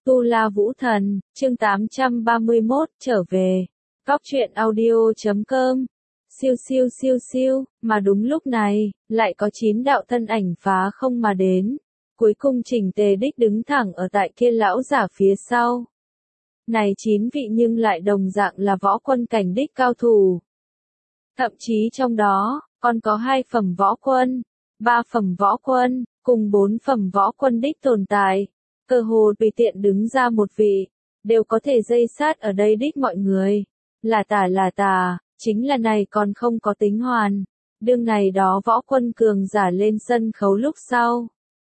Tu La Vũ Thần, chương 831, trở về. Góc truyện audio.com. Siêu siêu siêu siêu, mà đúng lúc này, lại có 9 đạo thân ảnh phá không mà đến. Cuối cùng chỉnh tề đích đứng thẳng ở tại kia lão giả phía sau. Này 9 vị nhưng lại đồng dạng là võ quân cảnh đích cao thủ. Thậm chí trong đó, còn có 2 phẩm võ quân, 3 phẩm võ quân, cùng 4 phẩm võ quân đích tồn tại. Cơ hồ tùy tiện đứng ra một vị, đều có thể dây sát ở đây đích mọi người. Là tà, chính là này còn không có tính hoàn. Đương này đó võ quân cường giả lên sân khấu lúc sau.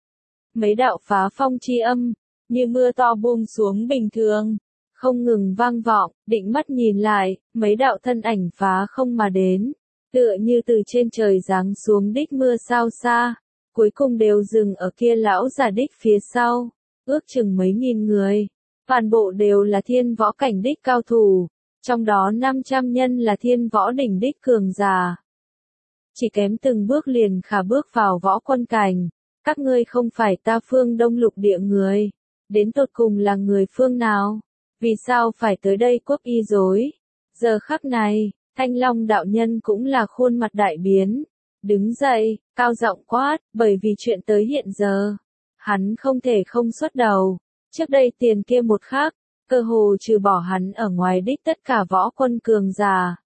Mấy đạo phá phong chi âm, như mưa to buông xuống bình thường, không ngừng vang vọng, định mắt nhìn lại, mấy đạo thân ảnh phá không mà đến, tựa như từ trên trời giáng xuống đích mưa sao xa, cuối cùng đều dừng ở kia lão giả đích phía sau. Ước chừng mấy nghìn người, toàn bộ đều là thiên võ cảnh đích cao thủ, trong đó 500 nhân là thiên võ đỉnh đích cường giả. Chỉ kém từng bước liền khả bước vào võ quân cảnh, các ngươi không phải ta Phương Đông lục địa người, đến tột cùng là người phương nào, vì sao phải tới đây quốc y dối. Giờ khắc này, Thanh Long đạo nhân cũng là khuôn mặt đại biến, đứng dậy, cao giọng quát, bởi vì chuyện tới hiện giờ. Hắn không thể không xuất đầu, trước đây tiền kia một khắc, cơ hồ trừ bỏ hắn ở ngoài đích tất cả võ quân cường giả.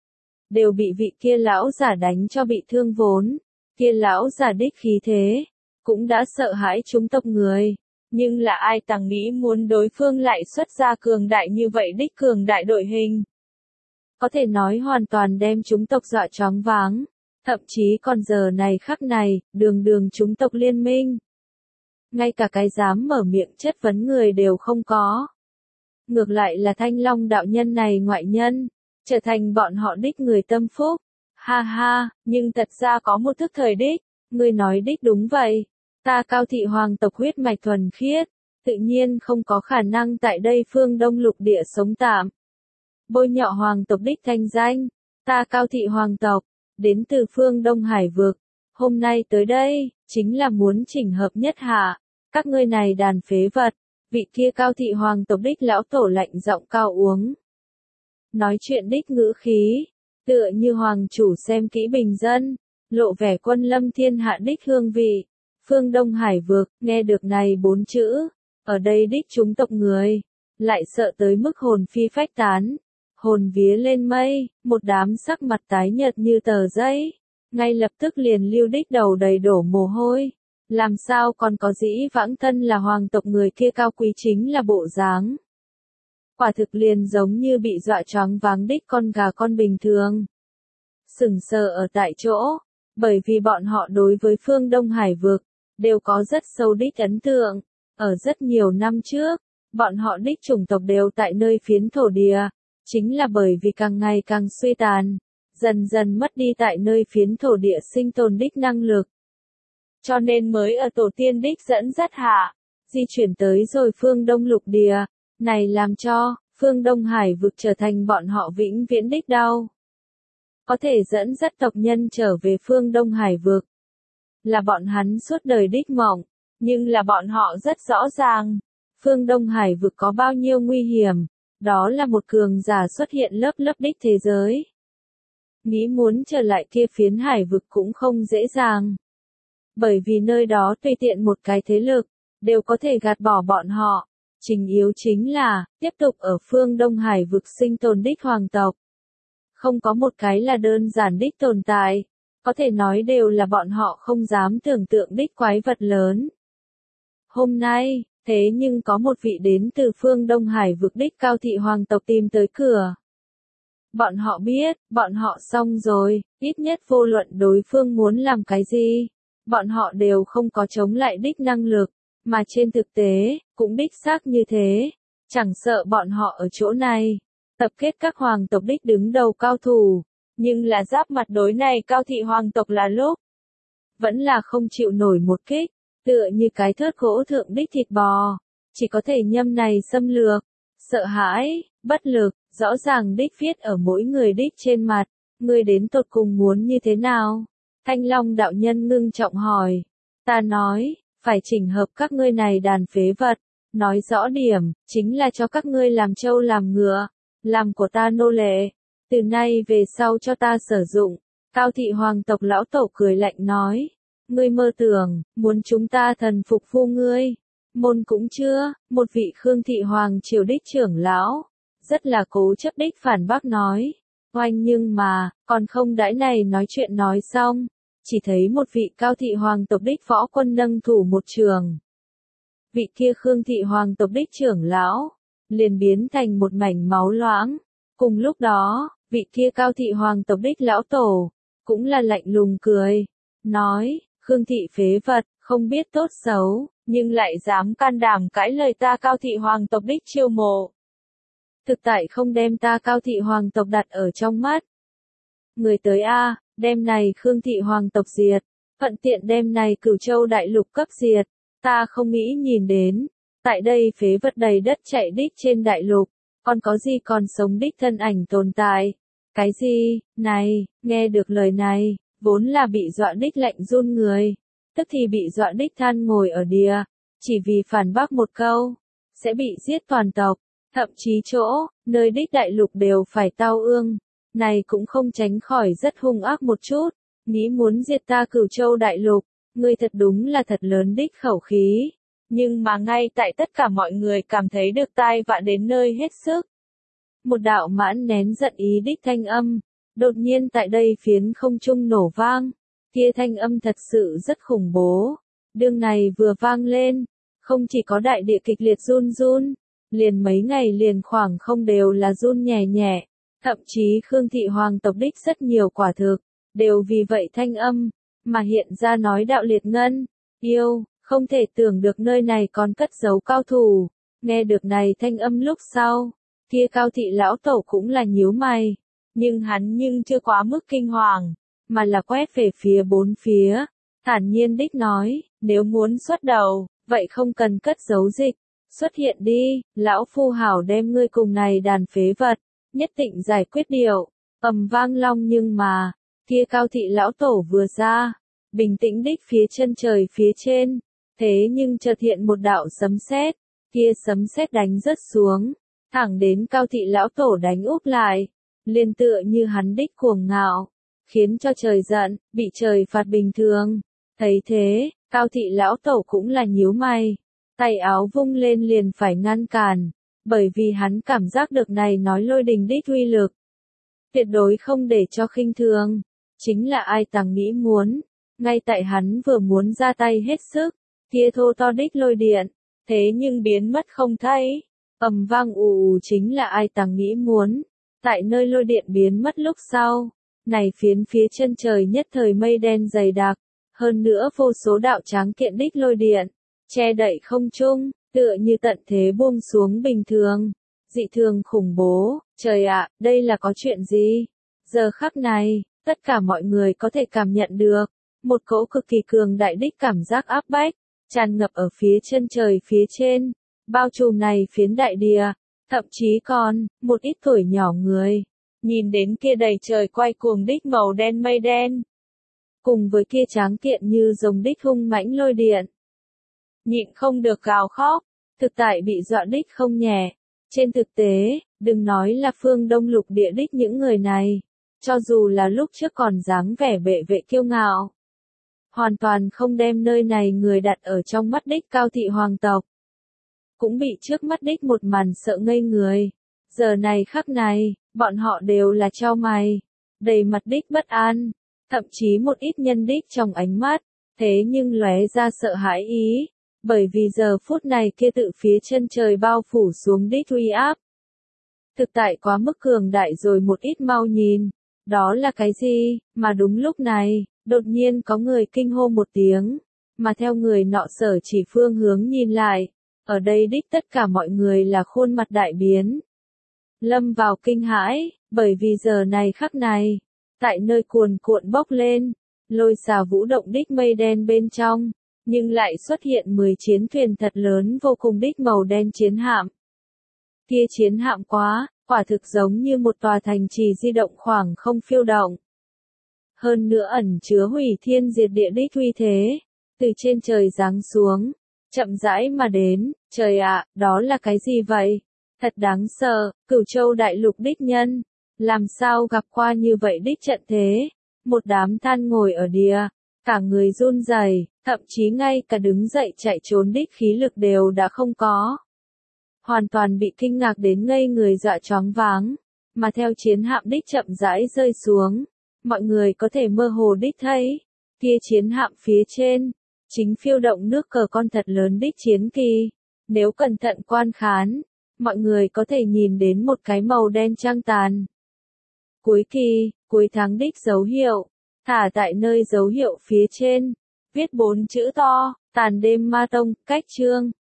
Đều bị vị kia lão giả đánh cho bị thương vốn, kia lão giả đích khí thế, cũng đã sợ hãi chúng tộc người. Nhưng là ai tàng nghĩ muốn đối phương lại xuất ra cường đại như vậy đích cường đại đội hình. Có thể nói hoàn toàn đem chúng tộc dọa choáng váng, thậm chí còn giờ này khắc này, đường chúng tộc liên minh. Ngay cả cái dám mở miệng chất vấn người đều không có. Ngược lại là Thanh Long đạo nhân này ngoại nhân, trở thành bọn họ đích người tâm phúc. Ha ha, nhưng thật ra có một thức thời đích, người nói đích đúng vậy. Ta Cao thị hoàng tộc huyết mạch thuần khiết, tự nhiên không có khả năng tại đây Phương Đông lục địa sống tạm. Bôi nhọ hoàng tộc đích thanh danh, ta Cao thị hoàng tộc, đến từ Phương Đông Hải vực, hôm nay tới đây, chính là muốn chỉnh hợp nhất hạ. Các ngươi này đàn phế vật, vị kia Cao thị hoàng tộc đích lão tổ lạnh giọng cao uống. Nói chuyện đích ngữ khí, tựa như hoàng chủ xem kỹ bình dân, lộ vẻ quân lâm thiên hạ đích hương vị. Phương Đông Hải vực, nghe được này 4 chữ, ở đây đích chúng tộc người, lại sợ tới mức hồn phi phách tán, hồn vía lên mây, một đám sắc mặt tái nhợt như tờ giấy, ngay lập tức liền lưu đích đầu đầy đổ mồ hôi. Làm sao còn có dĩ vãng thân là hoàng tộc người kia cao quý chính là bộ dáng. Quả thực liền giống như bị dọa choáng váng đích con gà con bình thường. Sững sờ ở tại chỗ, bởi vì bọn họ đối với Phương Đông Hải vực, đều có rất sâu đích ấn tượng. Ở rất nhiều năm trước, bọn họ đích chủng tộc đều tại nơi phiến thổ địa, chính là bởi vì càng ngày càng suy tàn, dần dần mất đi tại nơi phiến thổ địa sinh tồn đích năng lực. Cho nên mới ở tổ tiên đích dẫn dắt hạ, di chuyển tới rồi Phương Đông lục địa, này làm cho, Phương Đông Hải vực trở thành bọn họ vĩnh viễn đích đau. Có thể dẫn dắt tộc nhân trở về Phương Đông Hải vực, là bọn hắn suốt đời đích mộng, nhưng là bọn họ rất rõ ràng, Phương Đông Hải vực có bao nhiêu nguy hiểm, đó là một cường giả xuất hiện lớp lớp đích thế giới. Nghĩ muốn trở lại kia phiến hải vực cũng không dễ dàng. Bởi vì nơi đó tùy tiện một cái thế lực, đều có thể gạt bỏ bọn họ. Chính yếu chính là, tiếp tục ở Phương Đông Hải vực sinh tồn đích hoàng tộc. Không có một cái là đơn giản đích tồn tại, có thể nói đều là bọn họ không dám tưởng tượng đích quái vật lớn. Hôm nay, thế nhưng có một vị đến từ Phương Đông Hải vực đích Cao thị hoàng tộc tìm tới cửa. Bọn họ biết, bọn họ xong rồi, ít nhất vô luận đối phương muốn làm cái gì. Bọn họ đều không có chống lại đích năng lực, mà trên thực tế, cũng đích xác như thế. Chẳng sợ bọn họ ở chỗ này, tập kết các hoàng tộc đích đứng đầu cao thủ, nhưng là giáp mặt đối này Cao thị hoàng tộc là lúc, vẫn là không chịu nổi một kích, tựa như cái thớt gỗ thượng đích thịt bò, chỉ có thể nhâm này xâm lược, sợ hãi, bất lực, rõ ràng đích viết ở mỗi người đích trên mặt, người đến tột cùng muốn như thế nào? Thanh Long đạo nhân ngưng trọng hỏi. Ta nói, phải chỉnh hợp các ngươi này đàn phế vật, nói rõ điểm, chính là cho các ngươi làm trâu làm ngựa, làm của ta nô lệ, từ nay về sau cho ta sử dụng. Cao thị hoàng tộc lão tổ cười lạnh nói, ngươi mơ tưởng, muốn chúng ta thần phục vu ngươi, môn cũng chưa. Một vị Khương thị hoàng triều đích trưởng lão, rất là cố chấp đích phản bác nói, oanh, nhưng mà, còn không đãi này nói chuyện nói xong, chỉ thấy một vị Cao thị hoàng tộc đích võ quân nâng thủ một trường. Vị kia Khương thị hoàng tộc đích trưởng lão, liền biến thành một mảnh máu loãng. Cùng lúc đó, vị kia Cao thị hoàng tộc đích lão tổ, cũng là lạnh lùng cười, nói, Khương thị phế vật, không biết tốt xấu, nhưng lại dám can đảm cãi lời ta Cao thị hoàng tộc đích chiêu mộ. Thực tại không đem ta Cao thị hoàng tộc đặt ở trong mắt. Người tới a, đem này Khương thị hoàng tộc diệt, thuận tiện đem này Cửu Châu đại lục cấp diệt, ta không nghĩ nhìn đến, tại đây phế vật đầy đất chạy đích trên đại lục, còn có gì còn sống đích thân ảnh tồn tại. Cái gì, này, nghe được lời này, vốn là bị dọa đích lạnh run người, tức thì bị dọa đích than ngồi ở địa, chỉ vì phản bác một câu, sẽ bị giết toàn tộc, thậm chí chỗ, nơi đích đại lục đều phải tao ương, này cũng không tránh khỏi rất hung ác một chút, nghĩ muốn diệt ta Cửu Châu đại lục, ngươi thật đúng là thật lớn đích khẩu khí, nhưng mà ngay tại tất cả mọi người cảm thấy được tai vạ đến nơi hết sức. Một đạo mãn nén giận ý đích thanh âm, đột nhiên tại đây phiến không trung nổ vang, kia thanh âm thật sự rất khủng bố. Đương này vừa vang lên, không chỉ có đại địa kịch liệt run run, liền mấy ngày liền khoảng không đều là run nhẹ nhẹ, thậm chí Khương thị hoàng tộc đích rất nhiều quả thực, đều vì vậy thanh âm, mà hiện ra nói đạo liệt ngân, yêu, không thể tưởng được nơi này còn cất giấu cao thủ, nghe được này thanh âm lúc sau. Kia Cao thị lão tổ cũng là nhíu mày, nhưng hắn chưa quá mức kinh hoàng, mà là quét về phía bốn phía, thản nhiên đích nói, nếu muốn xuất đầu, vậy không cần cất giấu dịch, xuất hiện đi, lão phu hảo đem ngươi cùng này đàn phế vật, nhất định giải quyết điều, ầm vang long. Nhưng mà, kia Cao thị lão tổ vừa ra, bình tĩnh đích phía chân trời phía trên, thế nhưng chợt hiện một đạo sấm sét, kia sấm sét đánh rớt xuống, thẳng đến Cao thị lão tổ đánh úp lại, liền tựa như hắn đích cuồng ngạo, khiến cho trời giận, bị trời phạt bình thường. Thấy thế, Cao thị lão tổ cũng là nhíu mày, tay áo vung lên liền phải ngăn cản, bởi vì hắn cảm giác được này nói lôi đình đích uy lực, tuyệt đối không để cho khinh thường. Chính là ai tàng nghĩ muốn, ngay tại hắn vừa muốn ra tay hết sức, kia thô to đích lôi điện, thế nhưng biến mất không thấy. Ầm vang ù ù, chính là ai tàng nghĩ muốn, tại nơi lôi điện biến mất lúc sau, này phiến phía chân trời nhất thời mây đen dày đặc, hơn nữa vô số đạo tráng kiện đích lôi điện, che đậy không trung, tựa như tận thế buông xuống bình thường, dị thường khủng bố. Trời ạ, đây là có chuyện gì? Giờ khắc này, tất cả mọi người có thể cảm nhận được, một cỗ cực kỳ cường đại đích cảm giác áp bách, tràn ngập ở phía chân trời phía trên, bao trùm này phiến đại địa, thậm chí còn, một ít tuổi nhỏ người, nhìn đến kia đầy trời quay cuồng đích màu đen mây đen, cùng với kia tráng kiện như rồng đích hung mãnh lôi điện, nhịn không được gào khóc, thực tại bị dọa đích không nhẹ. Trên thực tế, đừng nói là phương Đông lục địa đích những người này, cho dù là lúc trước còn dáng vẻ bệ vệ kiêu ngạo, hoàn toàn không đem nơi này người đặt ở trong mắt đích Cao thị hoàng tộc, cũng bị trước mắt đích một màn sợ ngây người. Giờ này khắc này, bọn họ đều là chau mày, đầy mặt đích bất an, thậm chí một ít nhân đích trong ánh mắt, thế nhưng lóe ra sợ hãi ý, bởi vì giờ phút này kia tự phía chân trời bao phủ xuống đích uy áp, thực tại quá mức cường đại rồi. Một ít mau nhìn, đó là cái gì? Mà đúng lúc này, đột nhiên có người kinh hô một tiếng, mà theo người nọ sở chỉ phương hướng nhìn lại, ở đây đích tất cả mọi người là khuôn mặt đại biến, lâm vào kinh hãi, bởi vì giờ này khắc này, tại nơi cuồn cuộn bốc lên, lôi xà vũ động đích mây đen bên trong, nhưng lại xuất hiện 10 chiến thuyền thật lớn vô cùng đích màu đen chiến hạm. Kia chiến hạm quả thực giống như một tòa thành trì di động khoảng không phiêu động. Hơn nữa ẩn chứa hủy thiên diệt địa đích uy thế, từ trên trời giáng xuống, chậm rãi mà đến, Trời ạ, đó là cái gì vậy? Thật đáng sợ, Cửu Châu đại lục đích nhân. Làm sao gặp qua như vậy đích trận thế? Một đám than ngồi ở địa, cả người run rẩy, thậm chí ngay cả đứng dậy chạy trốn đích khí lực đều đã không có. Hoàn toàn bị kinh ngạc đến ngây người dọa choáng váng, mà theo chiến hạm đích chậm rãi rơi xuống, mọi người có thể mơ hồ đích thấy, kia chiến hạm phía trên, chính phiêu động nước cờ con thật lớn đích chiến kỳ, nếu cẩn thận quan khán, mọi người có thể nhìn đến một cái màu đen trăng tàn. Cuối kỳ, cuối tháng đích dấu hiệu, thả tại nơi dấu hiệu phía trên, viết 4 chữ to, tàn đêm ma tông, cách chương.